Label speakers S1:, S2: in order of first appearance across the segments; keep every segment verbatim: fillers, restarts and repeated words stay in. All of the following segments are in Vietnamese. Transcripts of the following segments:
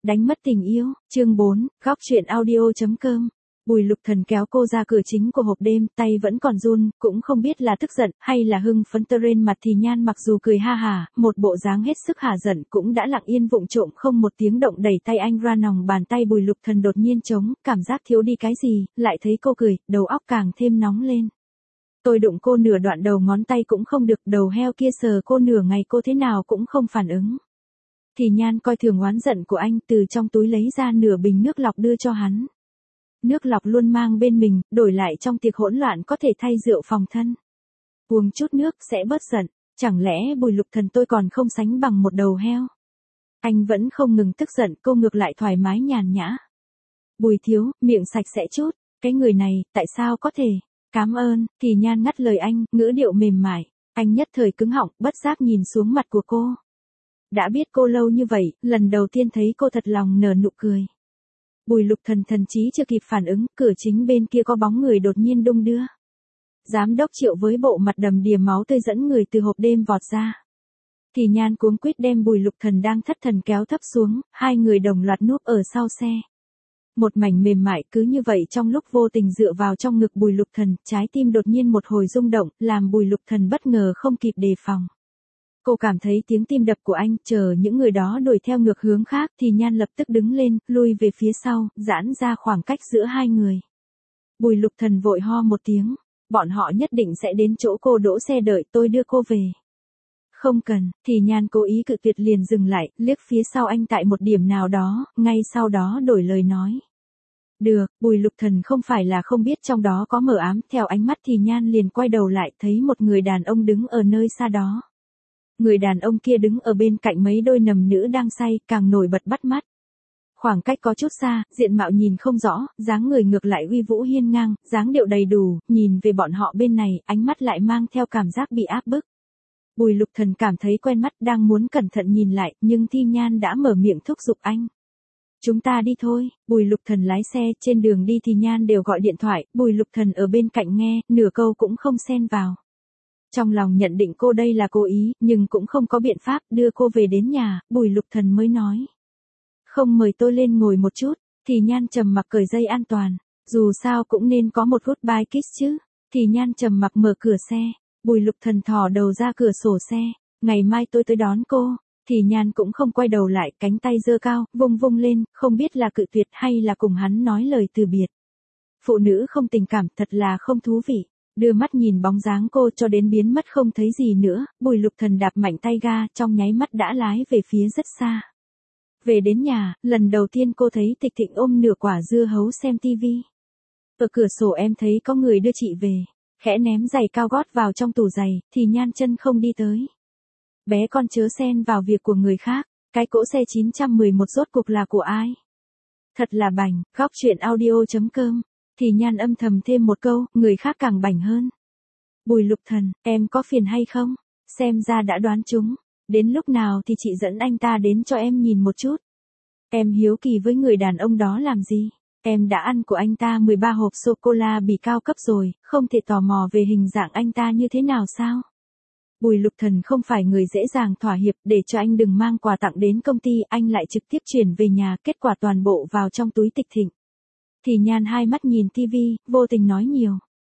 S1: Đánh mất tình yêu, chương bốn, góc truyện audio.com. Bùi Lục Thần kéo cô ra cửa chính của hộp đêm, tay vẫn còn run, cũng không biết là tức giận, hay là hưng phấn. Tơ rên mặt Thì Nhan mặc dù cười ha hả, một bộ dáng hết sức hả giận, cũng đã lặng yên vụng trộm không một tiếng động đẩy tay anh ra. Nòng bàn tay Bùi Lục Thần đột nhiên trống, cảm giác thiếu đi cái gì, lại thấy cô cười, đầu óc càng thêm nóng lên. Tôi đụng cô nửa đoạn đầu ngón tay cũng không được, đầu heo kia sờ cô nửa ngày cô thế nào cũng không phản ứng. Thì Nhan coi thường oán giận của anh, từ trong túi lấy ra nửa bình nước lọc đưa cho hắn. Nước lọc luôn mang bên mình, đổi lại trong tiệc hỗn loạn có thể thay rượu phòng thân. Uống chút nước sẽ bớt giận, chẳng lẽ Bùi Lục Thần tôi còn không sánh bằng một đầu heo? Anh vẫn không ngừng tức giận, cô ngược lại thoải mái nhàn nhã. Bùi thiếu, miệng sạch sẽ chút, cái người này, tại sao có thể? Cám ơn. Thì Nhan ngắt lời anh, ngữ điệu mềm mại. Anh nhất thời cứng họng, bất giác nhìn xuống mặt của cô. Đã biết cô lâu như vậy, lần đầu tiên thấy cô thật lòng nở nụ cười. Bùi Lục Thần thần chí chưa kịp phản ứng, cửa chính bên kia có bóng người đột nhiên đung đưa. Giám đốc Triệu với bộ mặt đầm đìa máu tươi dẫn người từ hộp đêm vọt ra. Thì Nhan cuống quýt đem Bùi Lục Thần đang thất thần kéo thấp xuống, hai người đồng loạt núp ở sau xe. Một mảnh mềm mại cứ như vậy trong lúc vô tình dựa vào trong ngực Bùi Lục Thần, trái tim đột nhiên một hồi rung động, làm Bùi Lục Thần bất ngờ không kịp đề phòng. Cô cảm thấy tiếng tim đập của anh, chờ những người đó đuổi theo ngược hướng khác thì Nhan lập tức đứng lên, lui về phía sau, giãn ra khoảng cách giữa hai người. Bùi Lục Thần vội ho một tiếng, bọn họ nhất định sẽ đến chỗ cô đỗ xe đợi, tôi đưa cô về. Không cần. Thì Nhan cố ý cự tuyệt, liền dừng lại, liếc phía sau anh tại một điểm nào đó, ngay sau đó đổi lời nói. Được. Bùi Lục Thần không phải là không biết trong đó có mờ ám, theo ánh mắt Thì Nhan liền quay đầu lại, thấy một người đàn ông đứng ở nơi xa đó. Người đàn ông kia đứng ở bên cạnh mấy đôi nầm nữ đang say, càng nổi bật bắt mắt. Khoảng cách có chút xa, diện mạo nhìn không rõ, dáng người ngược lại uy vũ hiên ngang, dáng điệu đầy đủ, nhìn về bọn họ bên này, ánh mắt lại mang theo cảm giác bị áp bức. Bùi Lục Thần cảm thấy quen mắt, đang muốn cẩn thận nhìn lại, nhưng Thi Nhan đã mở miệng thúc giục anh. Chúng ta đi thôi. Bùi Lục Thần lái xe, trên đường đi Thì Nhan đều gọi điện thoại, Bùi Lục Thần ở bên cạnh nghe, nửa câu cũng không xen vào. Trong lòng nhận định cô đây là cố ý, nhưng cũng không có biện pháp, đưa cô về đến nhà, Bùi Lục Thần mới nói. Không mời tôi lên ngồi một chút. Thì Nhan trầm mặc cởi dây an toàn, dù sao cũng nên có một goodbye kiss chứ. Thì Nhan trầm mặc mở cửa xe, Bùi Lục Thần thò đầu ra cửa sổ xe, ngày mai tôi tới đón cô. Thì Nhan cũng không quay đầu lại, cánh tay giơ cao, vung vung lên, không biết là cự tuyệt hay là cùng hắn nói lời từ biệt. Phụ nữ không tình cảm thật là không thú vị. Đưa mắt nhìn bóng dáng cô cho đến biến mất không thấy gì nữa, Bùi Lục Thần đạp mạnh tay ga, trong nháy mắt đã lái về phía rất xa. Về đến nhà, lần đầu tiên cô thấy Tịch Thịnh ôm nửa quả dưa hấu xem tivi. Ở cửa sổ em thấy có người đưa chị về, khẽ ném giày cao gót vào trong tủ giày, Thì Nhan chân không đi tới. Bé con chớ xen vào việc của người khác, cái cỗ xe chín một một rốt cuộc là của ai? Thật là bảnh. Góc truyện audio.com. Thì Nhan âm thầm thêm một câu, người khác càng bảnh hơn. Bùi Lục Thần, em có phiền hay không? Xem ra đã đoán trúng. Đến lúc nào thì chị dẫn anh ta đến cho em nhìn một chút. Em hiếu kỳ với người đàn ông đó làm gì? Em đã ăn của anh ta mười ba hộp sô-cô-la bì cao cấp rồi, không thể tò mò về hình dạng anh ta như thế nào sao? Bùi Lục Thần không phải người dễ dàng thỏa hiệp, để cho anh đừng mang quà tặng đến công ty, anh lại trực tiếp chuyển về nhà, kết quả toàn bộ vào trong túi Tịch Thịnh. Thì Nhan hai mắt nhìn tivi, vô tình nói nhiều.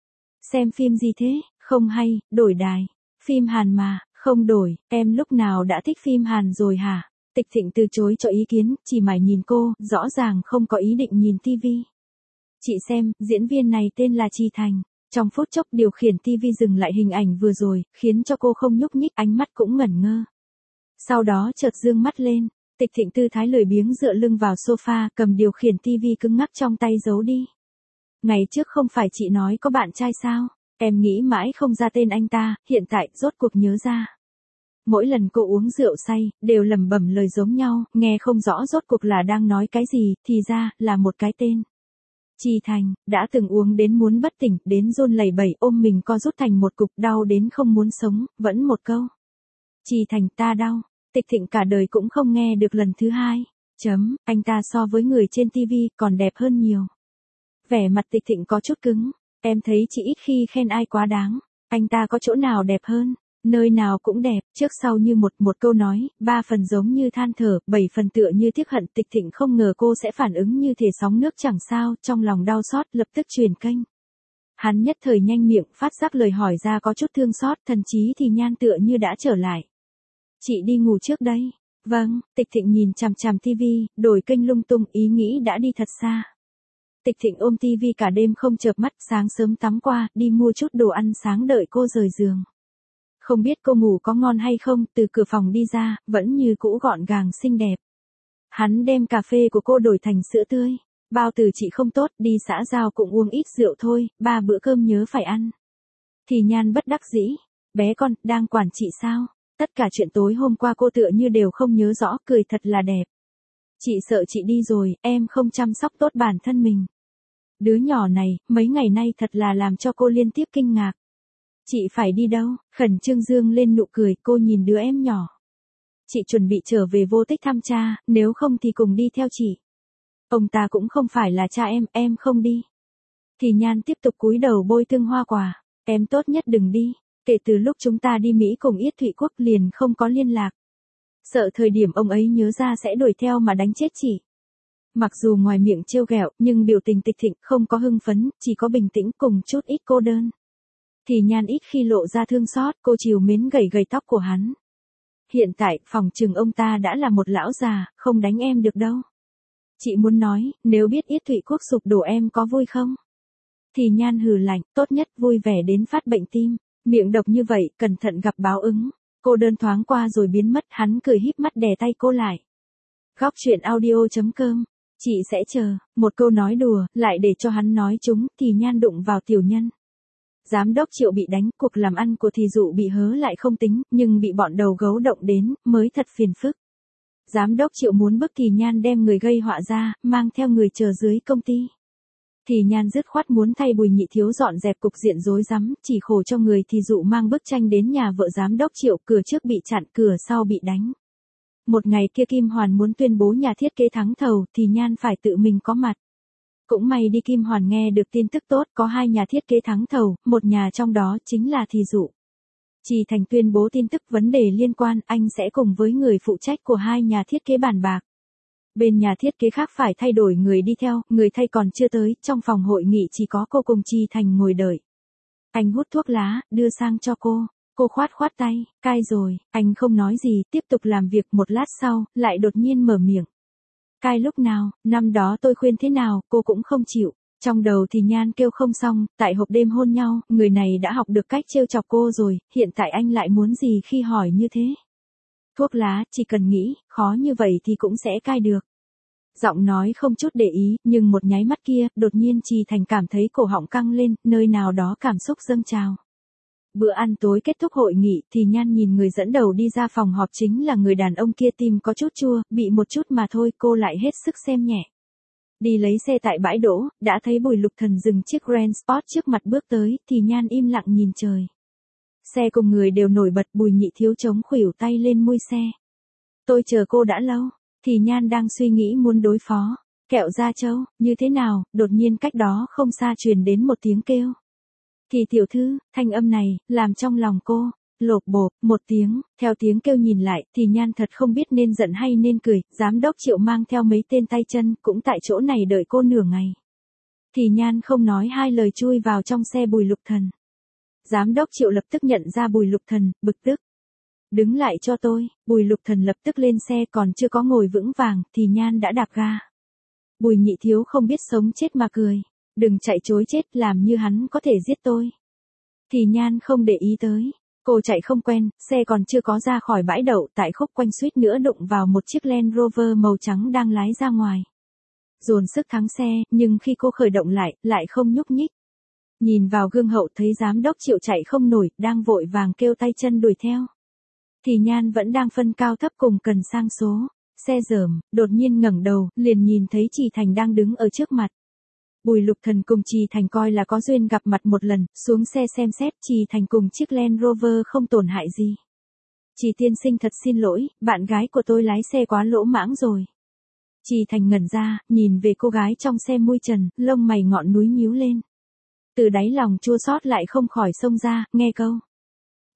S1: Xem phim gì thế? Không hay, đổi đài. Phim Hàn mà. Không đổi, em lúc nào đã thích phim Hàn rồi hả? Tịch Thịnh từ chối cho ý kiến, chỉ mải nhìn cô, rõ ràng không có ý định nhìn tivi. Chị xem, diễn viên này tên là Chi Thành. Trong phút chốc điều khiển tivi dừng lại hình ảnh vừa rồi, khiến cho cô không nhúc nhích, ánh mắt cũng ngẩn ngơ. Sau đó chợt dương mắt lên, Tịch Thịnh tư thái lười biếng dựa lưng vào sofa, cầm điều khiển tivi cứng ngắc trong tay giấu đi. Ngày trước không phải chị nói có bạn trai sao? Em nghĩ mãi không ra tên anh ta, hiện tại rốt cuộc nhớ ra. Mỗi lần cô uống rượu say, đều lẩm bẩm lời giống nhau, nghe không rõ rốt cuộc là đang nói cái gì, thì ra là một cái tên. Chi Thành, đã từng uống đến muốn bất tỉnh, đến run lẩy bẩy, ôm mình co rút thành một cục, đau đến không muốn sống, vẫn một câu. Chi Thành, ta đau. Tịch Thịnh cả đời cũng không nghe được lần thứ hai. Chấm, anh ta so với người trên tivi còn đẹp hơn nhiều. Vẻ mặt Tịch Thịnh có chút cứng. Em thấy chị ít khi khen ai quá đáng. Anh ta có chỗ nào đẹp hơn? Nơi nào cũng đẹp, trước sau như một một câu nói, ba phần giống như than thở, bảy phần tựa như tiếc hận. Tịch Thịnh không ngờ cô sẽ phản ứng như thể sóng nước chẳng sao, trong lòng đau xót, lập tức truyền kênh. Hắn nhất thời nhanh miệng, phát giác lời hỏi ra có chút thương xót, thần chí thì nhan tựa như đã trở lại. Chị đi ngủ trước đây. Vâng, Tịch Thịnh nhìn chằm chằm tivi, đổi kênh lung tung, ý nghĩ đã đi thật xa. Tịch Thịnh ôm tivi cả đêm không chợp mắt, sáng sớm tắm qua, đi mua chút đồ ăn sáng đợi cô rời giường. Không biết cô ngủ có ngon hay không, từ cửa phòng đi ra, vẫn như cũ gọn gàng xinh đẹp. Hắn đem cà phê của cô đổi thành sữa tươi. Bao tử chị không tốt, đi xã giao cũng uống ít rượu thôi, ba bữa cơm nhớ phải ăn. Thì nhan bất đắc dĩ. Bé con, đang quản chị sao? Tất cả chuyện tối hôm qua cô tựa như đều không nhớ rõ, cười thật là đẹp. Chị sợ chị đi rồi, em không chăm sóc tốt bản thân mình. Đứa nhỏ này, mấy ngày nay thật là làm cho cô liên tiếp kinh ngạc. Chị phải đi đâu? Khẩn trương dương lên nụ cười, cô nhìn đứa em nhỏ. Chị chuẩn bị trở về Vô Tích thăm cha, nếu không thì cùng đi theo chị. Ông ta cũng không phải là cha em, em không đi. Thì nhan tiếp tục cúi đầu bôi tương hoa quả. Em tốt nhất đừng đi. Kể từ lúc chúng ta đi Mỹ cùng Yết Thụy Quốc liền không có liên lạc. Sợ thời điểm ông ấy nhớ ra sẽ đuổi theo mà đánh chết chị. Mặc dù ngoài miệng trêu ghẹo, nhưng biểu tình Tịch Thịnh không có hưng phấn, chỉ có bình tĩnh cùng chút ít cô đơn. Thì nhan ít khi lộ ra thương xót, cô trìu mến gầy gầy tóc của hắn. Hiện tại, phòng trừng ông ta đã là một lão già, không đánh em được đâu. Chị muốn nói, nếu biết Yết Thụy Quốc sụp đổ em có vui không? Thì nhan hừ lạnh, tốt nhất vui vẻ đến phát bệnh tim. Miệng độc như vậy, cẩn thận gặp báo ứng. Cô đơn thoáng qua rồi biến mất, hắn cười híp mắt đè tay cô lại. Góc chuyện audio chấm com. Chị sẽ chờ. Một câu nói đùa, lại để cho hắn nói chúng, thì nhan đụng vào tiểu nhân. Giám đốc Triệu bị đánh, cuộc làm ăn của Thì Dụ bị hớ lại không tính, nhưng bị bọn đầu gấu động đến, mới thật phiền phức. Giám đốc Triệu muốn bức Thì nhan đem người gây họa ra, mang theo người chờ dưới công ty. Thì nhan dứt khoát muốn thay Bùi Nhị Thiếu dọn dẹp cục diện rối rắm, chỉ khổ cho người Thì Dụ mang bức tranh đến nhà vợ giám đốc Triệu, cửa trước bị chặn, cửa sau bị đánh. Một ngày kia Kim Hoàn muốn tuyên bố nhà thiết kế thắng thầu, Thì nhan phải tự mình có mặt. Cũng may đi Kim Hoàn nghe được tin tức tốt, có hai nhà thiết kế thắng thầu, một nhà trong đó chính là Thì Dụ. Trì Thành tuyên bố tin tức vấn đề liên quan, anh sẽ cùng với người phụ trách của hai nhà thiết kế bàn bạc. Bên nhà thiết kế khác phải thay đổi người đi theo, người thay còn chưa tới, trong phòng hội nghị chỉ có cô cùng Trì Thành ngồi đợi. Anh hút thuốc lá, đưa sang cho cô. Cô khoát khoát tay, cai rồi, anh không nói gì, tiếp tục làm việc. Một lát sau, lại đột nhiên mở miệng. Cai lúc nào, năm đó tôi khuyên thế nào, cô cũng không chịu. Trong đầu thì nhan kêu không xong, tại hộp đêm hôn nhau, người này đã học được cách trêu chọc cô rồi, hiện tại anh lại muốn gì khi hỏi như thế. Thuốc lá, chỉ cần nghĩ, khó như vậy thì cũng sẽ cai được. Giọng nói không chút để ý, nhưng một nháy mắt kia, đột nhiên Trì Thành cảm thấy cổ họng căng lên, nơi nào đó cảm xúc dâng trào. Bữa ăn tối kết thúc hội nghị, thì nhan nhìn người dẫn đầu đi ra phòng họp chính là người đàn ông kia, tim có chút chua, bị một chút mà thôi, cô lại hết sức xem nhẹ. Đi lấy xe tại bãi đỗ, đã thấy Bùi Lục Thần dừng chiếc Grand Sport trước mặt bước tới, thì nhan im lặng nhìn trời. Xe cùng người đều nổi bật, Bùi Nhị Thiếu chống khuỷu tay lên mui xe. Tôi chờ cô đã lâu, thì nhan đang suy nghĩ muốn đối phó. Kẹo Gia Châu, như thế nào, đột nhiên cách đó không xa truyền đến một tiếng kêu. Thì tiểu thư, thanh âm này, làm trong lòng cô, lộp bộp, một tiếng, theo tiếng kêu nhìn lại, thì nhan thật không biết nên giận hay nên cười, giám đốc Triệu mang theo mấy tên tay chân, cũng tại chỗ này đợi cô nửa ngày. Thì nhan không nói hai lời chui vào trong xe Bùi Lục Thần. Giám đốc Triệu lập tức nhận ra Bùi Lục Thần, bực tức. Đứng lại cho tôi, Bùi Lục Thần lập tức lên xe, còn chưa có ngồi vững vàng, thì nhan đã đạp ga. Bùi Nhị Thiếu không biết sống chết mà cười. Đừng chạy chối chết, làm như hắn có thể giết tôi. Thì nhan không để ý tới. Cô chạy không quen, xe còn chưa có ra khỏi bãi đậu, tại khúc quanh suýt nữa đụng vào một chiếc Land Rover màu trắng đang lái ra ngoài. Dồn sức thắng xe, nhưng khi cô khởi động lại, lại không nhúc nhích. Nhìn vào gương hậu thấy giám đốc Triệu chạy không nổi, đang vội vàng kêu tay chân đuổi theo. Thì nhan vẫn đang phân cao thấp cùng cần sang số. Xe dởm, đột nhiên ngẩng đầu, liền nhìn thấy Trì Thành đang đứng ở trước mặt. Bùi Lục Thần cùng Trì Thành coi là có duyên gặp mặt một lần, xuống xe xem xét, Trì Thành cùng chiếc Land Rover không tổn hại gì. Trì tiên sinh thật xin lỗi, bạn gái của tôi lái xe quá lỗ mãng rồi. Trì Thành ngẩn ra, nhìn về cô gái trong xe mui trần, lông mày ngọn núi nhíu lên. Từ đáy lòng chua xót lại không khỏi xông ra, nghe câu.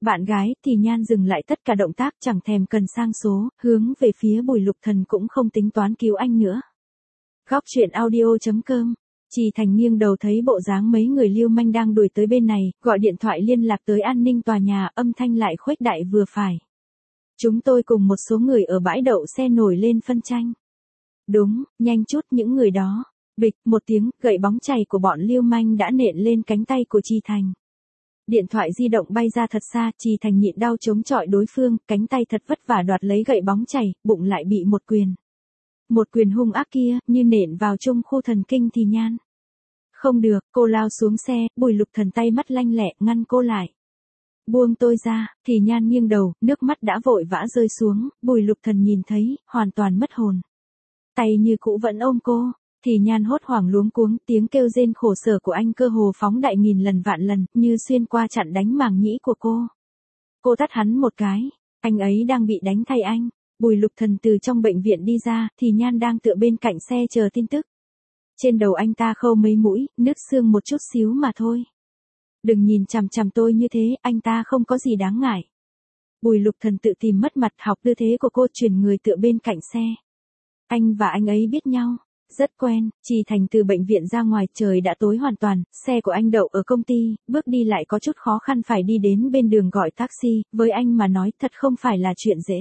S1: Bạn gái, thì Nhan dừng lại tất cả động tác chẳng thèm cần sang số, hướng về phía Bùi Lục Thần cũng không tính toán cứu anh nữa. Góc truyện audio chấm com. Trì Thành nghiêng đầu thấy bộ dáng mấy người lưu manh đang đuổi tới bên này, gọi điện thoại liên lạc tới an ninh tòa nhà, âm thanh lại khuếch đại vừa phải. Chúng tôi cùng một số người ở bãi đậu xe nổi lên phân tranh. Đúng, nhanh chút những người đó. Bịch, một tiếng, gậy bóng chày của bọn lưu manh đã nện lên cánh tay của Trì Thành. Điện thoại di động bay ra thật xa, Trì Thành nhịn đau chống chọi đối phương, cánh tay thật vất vả đoạt lấy gậy bóng chày, bụng lại bị một quyền. Một quyền hung ác kia, như nện vào trung khu thần kinh Thì Nhan. Không được, cô lao xuống xe, Bùi Lục Thần tay mắt lanh lẹ, ngăn cô lại. Buông tôi ra, Thì Nhan nghiêng đầu, nước mắt đã vội vã rơi xuống, Bùi Lục Thần nhìn thấy, hoàn toàn mất hồn. Tay như cũ vẫn ôm cô, Thì Nhan hốt hoảng luống cuống, tiếng kêu rên khổ sở của anh cơ hồ phóng đại nghìn lần vạn lần, như xuyên qua chặn đánh màng nhĩ của cô. Cô tát hắn một cái, anh ấy đang bị đánh thay anh. Bùi Lục Thần từ trong bệnh viện đi ra, Thì Nhan đang tựa bên cạnh xe chờ tin tức. Trên đầu anh ta khâu mấy mũi, nứt xương một chút xíu mà thôi. Đừng nhìn chằm chằm tôi như thế, anh ta không có gì đáng ngại. Bùi Lục Thần tự tìm mất mặt, học tư thế của cô, chuyển người tựa bên cạnh xe. Anh và anh ấy biết nhau, rất quen. Trì Thành từ bệnh viện ra ngoài, trời đã tối hoàn toàn, xe của anh đậu ở công ty, bước đi lại có chút khó khăn, phải đi đến bên đường gọi taxi, với anh mà nói thật không phải là chuyện dễ.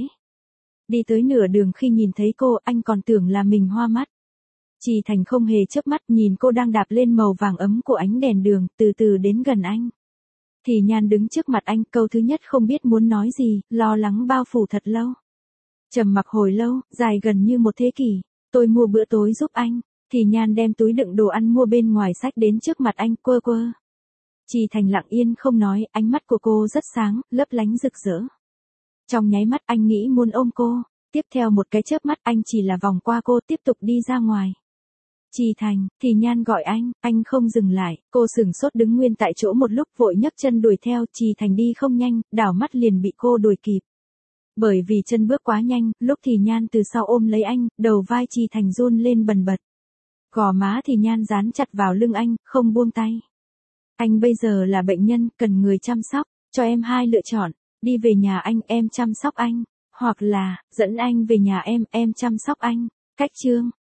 S1: Đi tới nửa đường khi nhìn thấy cô, anh còn tưởng là mình hoa mắt. Trì Thành không hề chớp mắt, nhìn cô đang đạp lên màu vàng ấm của ánh đèn đường, từ từ đến gần anh. Thì Nhan đứng trước mặt anh, câu thứ nhất không biết muốn nói gì, lo lắng bao phủ thật lâu. Trầm mặc hồi lâu, dài gần như một thế kỷ. Tôi mua bữa tối giúp anh. Thì Nhan đem túi đựng đồ ăn mua bên ngoài xách đến trước mặt anh, quơ quơ. Trì Thành lặng yên không nói, ánh mắt của cô rất sáng, lấp lánh rực rỡ. Trong nháy mắt anh nghĩ muốn ôm cô, tiếp theo một cái chớp mắt anh chỉ là vòng qua cô, tiếp tục đi ra ngoài. Trì Thành, Thì Nhan gọi anh, anh không dừng lại, cô sửng sốt đứng nguyên tại chỗ một lúc, vội nhấc chân đuổi theo. Trì Thành đi không nhanh, đảo mắt liền bị cô đuổi kịp. Bởi vì chân bước quá nhanh, lúc Thì Nhan từ sau ôm lấy anh, đầu vai Trì Thành run lên bần bật. Gò má Thì Nhan dán chặt vào lưng anh, không buông tay. Anh bây giờ là bệnh nhân, cần người chăm sóc, cho em hai lựa chọn, đi về nhà anh, em chăm sóc anh, hoặc là, dẫn anh về nhà em, em chăm sóc anh. Cách chương.